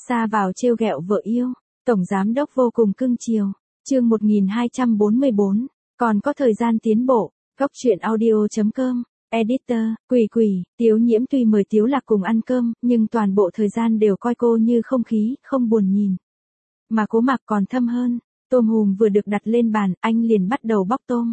Xa vào trêu ghẹo vợ yêu, tổng giám đốc vô cùng cưng chiều. Chương 1244, còn có thời gian tiến bộ. Góc truyện audio.com. Editor, Quỷ, Tiếu Nhiễm tuy mời Tiếu Lạc cùng ăn cơm, nhưng toàn bộ thời gian đều coi cô như không khí, không buồn nhìn. Mà Cố Mạc còn thâm hơn, tôm hùm vừa được đặt lên bàn, anh liền bắt đầu bóc tôm.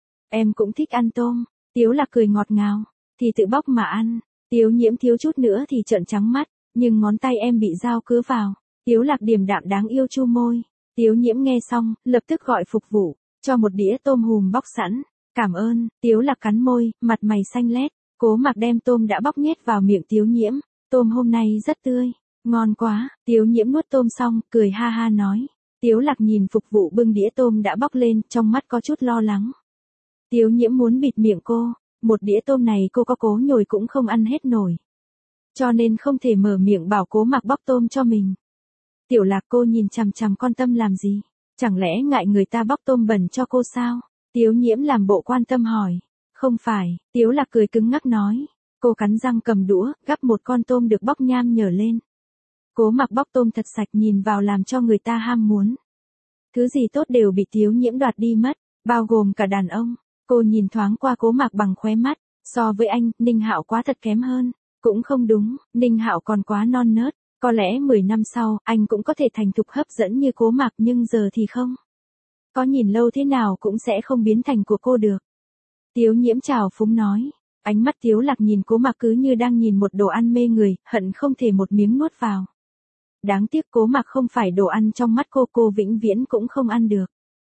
Em cũng thích ăn tôm. Tiếu Lạc cười ngọt ngào, thì tự bóc mà ăn. Tiếu Nhiễm thiếu chút nữa thì trợn trắng mắt, nhưng ngón tay em bị dao cứa vào. Tiếu Lạc điềm đạm đáng yêu chu môi. Tiếu Nhiễm nghe xong, lập tức gọi phục vụ, cho một đĩa tôm hùm bóc sẵn. Cảm ơn. Tiếu Lạc cắn môi, mặt mày xanh lét. Cố Mạc đem tôm đã bóc nhét vào miệng Tiếu Nhiễm. Tôm hôm nay rất tươi, ngon quá. Tiếu Nhiễm nuốt tôm xong, cười ha ha nói. Tiếu Lạc nhìn phục vụ bưng đĩa tôm đã bóc lên, trong mắt có chút lo lắng. Tiếu Nhiễm muốn bịt miệng cô, một đĩa tôm này cô có cố nhồi cũng không ăn hết nổi. Cho nên không thể mở miệng bảo Cố Mạc bóc tôm cho mình. Tiểu Lạc, cô nhìn chằm chằm con Tâm làm gì? Chẳng lẽ ngại người ta bóc tôm bẩn cho cô sao? Tiếu Nhiễm làm bộ quan tâm hỏi. Không phải. Tiếu Lạc cười cứng ngắc nói. Cô cắn răng cầm đũa, gắp một con tôm được bóc nham nhở lên. Cố Mạc bóc tôm thật sạch, nhìn vào làm cho người ta ham muốn. Thứ gì tốt đều bị Tiếu Nhiễm đoạt đi mất, bao gồm cả đàn ông. Cô nhìn thoáng qua Cố Mạc bằng khóe mắt. So với anh, Ninh Hạo quá thật kém hơn. Cũng không đúng, Ninh Hạo còn quá non nớt. Có lẽ 10 năm sau, anh cũng có thể thành thục hấp dẫn như Cố Mạc, nhưng giờ thì không. Có nhìn lâu thế nào cũng sẽ không biến thành của cô được. Tiếu Nhiễm trào phúng nói. Ánh mắt Tiếu Lạc nhìn Cố Mạc cứ như đang nhìn một đồ ăn mê người, hận không thể một miếng nuốt vào. Đáng tiếc Cố Mạc không phải đồ ăn trong mắt cô vĩnh viễn cũng không ăn được.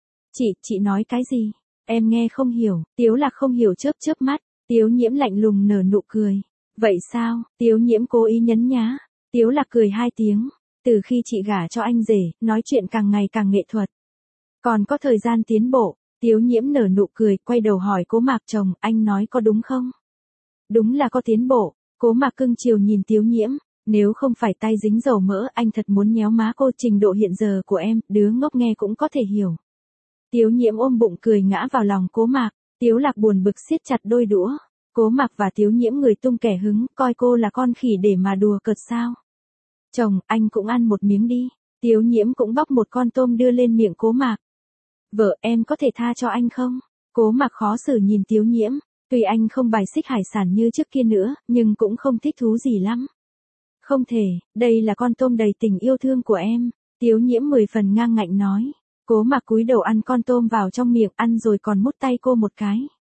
Chị nói cái gì? Em nghe không hiểu. Tiếu Lạc không hiểu chớp mắt. Tiếu Nhiễm lạnh lùng nở nụ cười. Vậy sao? Tiếu Nhiễm cố ý nhấn nhá. Tiếu Lạc cười 2 tiếng. Từ khi chị gả cho anh rể, nói chuyện càng ngày càng nghệ thuật. Còn có thời gian tiến bộ. Tiếu Nhiễm nở nụ cười, quay đầu hỏi Cố Mạc chồng, anh nói có đúng không? Đúng là có tiến bộ. Cố Mạc cưng chiều nhìn Tiếu Nhiễm. Nếu không phải tay dính dầu mỡ, anh thật muốn nhéo má cô. Trình độ hiện giờ của em, đứa ngốc nghe cũng có thể hiểu. Tiếu Nhiễm ôm bụng cười ngã vào lòng Cố Mạc. Tiếu Lạc buồn bực siết chặt đôi đũa. Cố Mạc và Tiếu Nhiễm người tung kẻ hứng, coi cô là con khỉ để mà đùa cợt sao? Chồng, anh cũng ăn một miếng đi. Tiếu Nhiễm cũng bóc một con tôm đưa lên miệng Cố Mạc. Vợ, em có thể tha cho anh không? Cố Mạc khó xử nhìn Tiếu Nhiễm. Tuy anh không bài xích hải sản như trước kia nữa, nhưng cũng không thích thú gì lắm. Không thể, đây là con tôm đầy tình yêu thương của em. Tiếu Nhiễm 10 phần ngang ngạnh nói. Cố Mạc cúi đầu ăn con tôm vào trong miệng, ăn rồi còn mút tay cô một cái.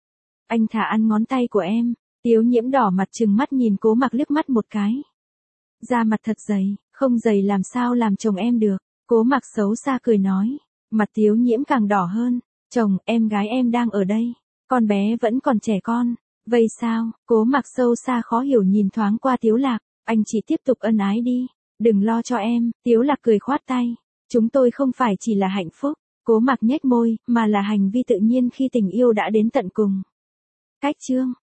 Anh thả ăn ngón tay của em. Tiếu Nhiễm đỏ mặt trừng mắt nhìn Cố Mạc liếc mắt một cái. Da mặt thật dày, không dày làm sao làm chồng em được. Cố Mạc xấu xa cười nói. Mặt Tiếu Nhiễm càng đỏ hơn. Chồng, em gái em đang ở đây. Con bé vẫn còn trẻ con. Vậy sao? Cố Mạc sâu xa khó hiểu nhìn thoáng qua Tiếu Lạc. Anh chỉ tiếp tục ân ái đi. Đừng lo cho em. Tiếu Lạc cười khoát tay. Chúng tôi không phải chỉ là hạnh phúc. Cố Mạc nhếch môi, mà là hành vi tự nhiên khi tình yêu đã đến tận cùng. Cách chương